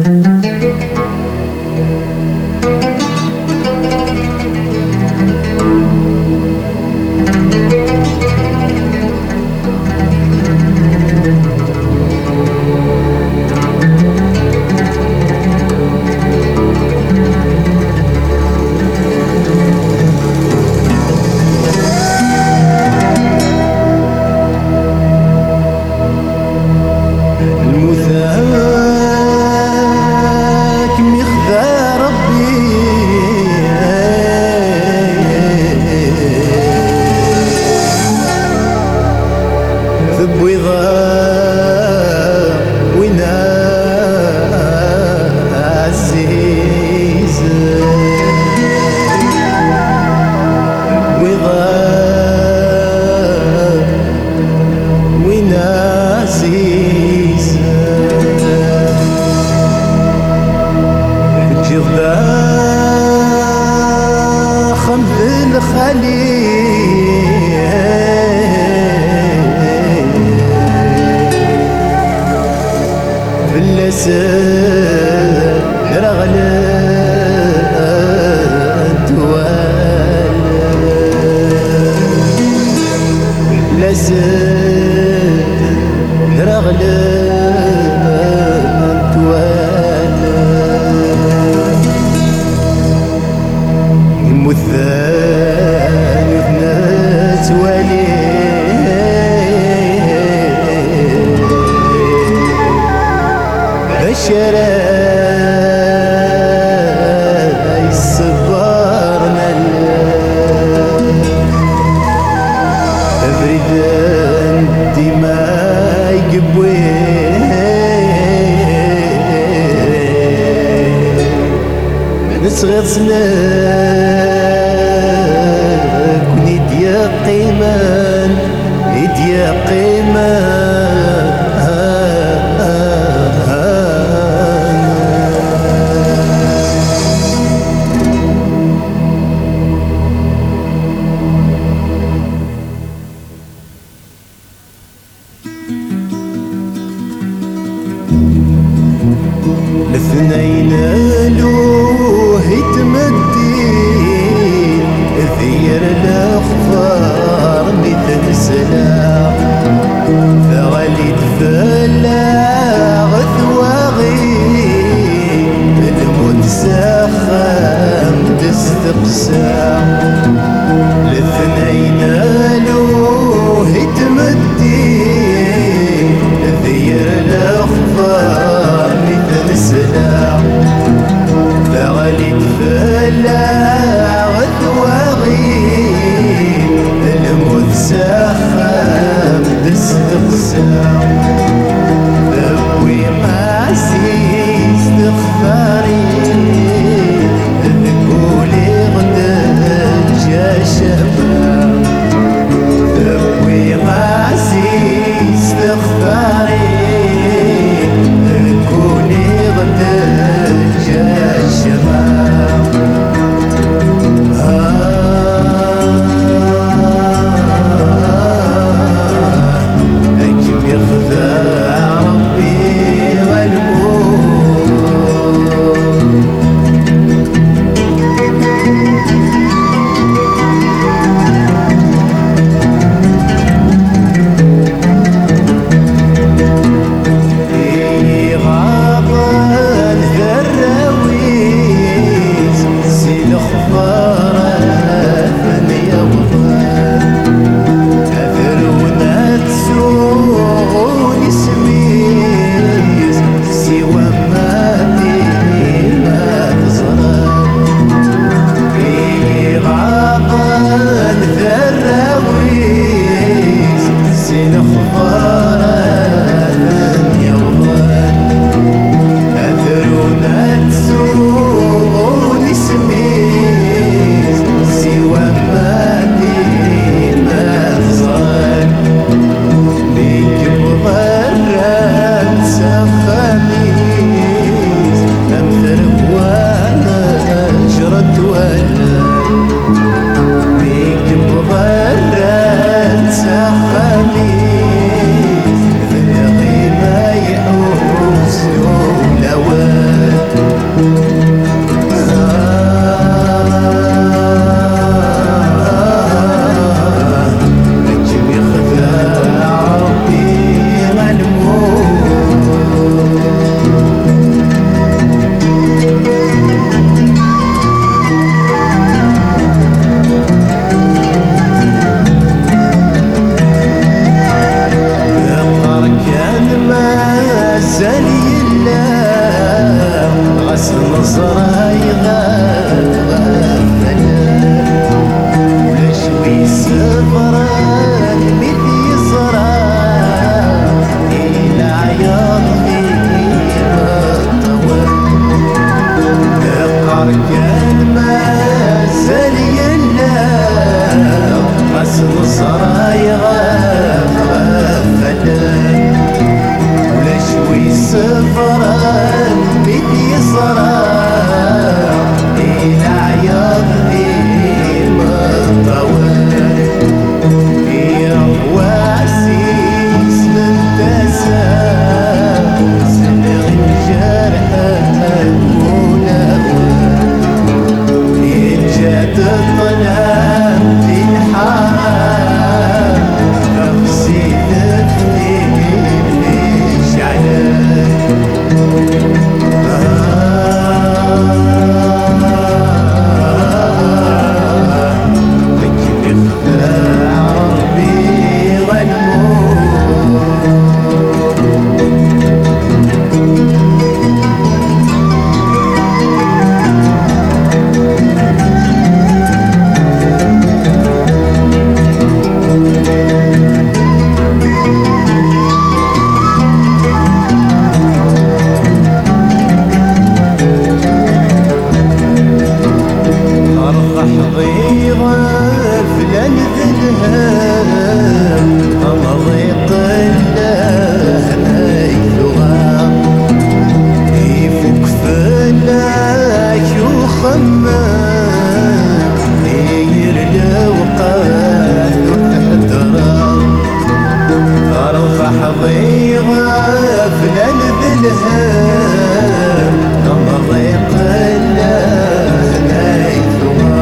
صغير سناك نديا قيمان نديا قيمان الاثنين الوه يتمدين ذير الاخبار مثل سلاح ثغلي تفلاغ ثواغي الموت ساخم تستقسى الاثنين الوه يتمدين ذير الاخبار مثل سلاح نصرة يغفلنا ولا شوي سفران مثل يصرى إلى عياط فيما الطوال القار كان ما زال يلا قاس نصرة يغفلنا ولا شوي سفران مثل يصرى إلى عياط فيما الطوال يا واسيس من تسام سلغ الجرح ونهوى يجاد الظلام في الحرام نفسي تفني شعلان ضيغة فلان ذلها ضيق اللهنا يثوها يفك فلاك وخمام يرلا وقال تحترى ارفح ضيغة فلان ذلها ضيق اللهنا يثوها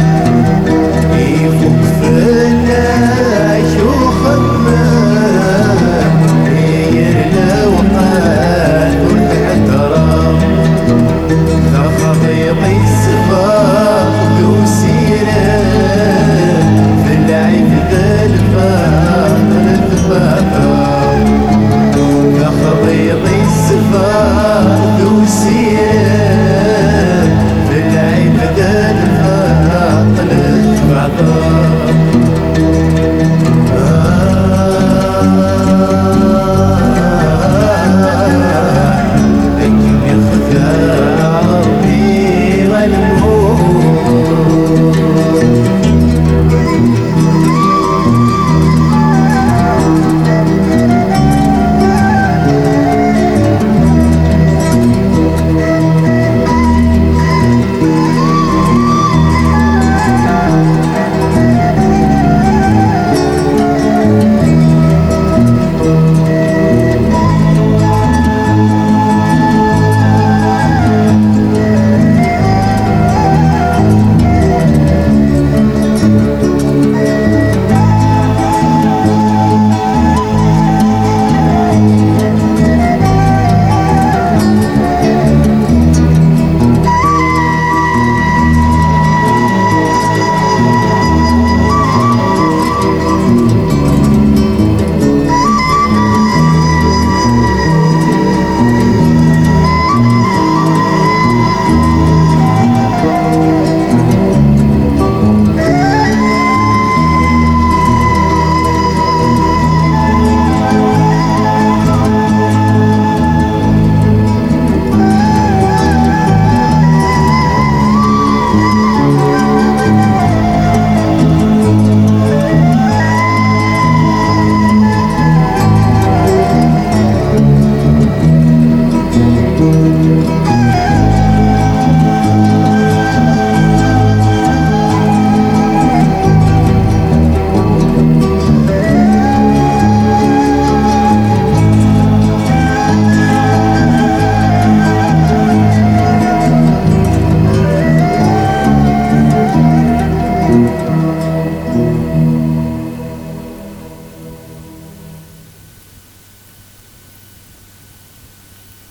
يفك فلاش وخمام يرلا وقال تحترى تخضيق السفاق وسيرة في العيب ذا الفاقر ثباقا تخضيق السفاق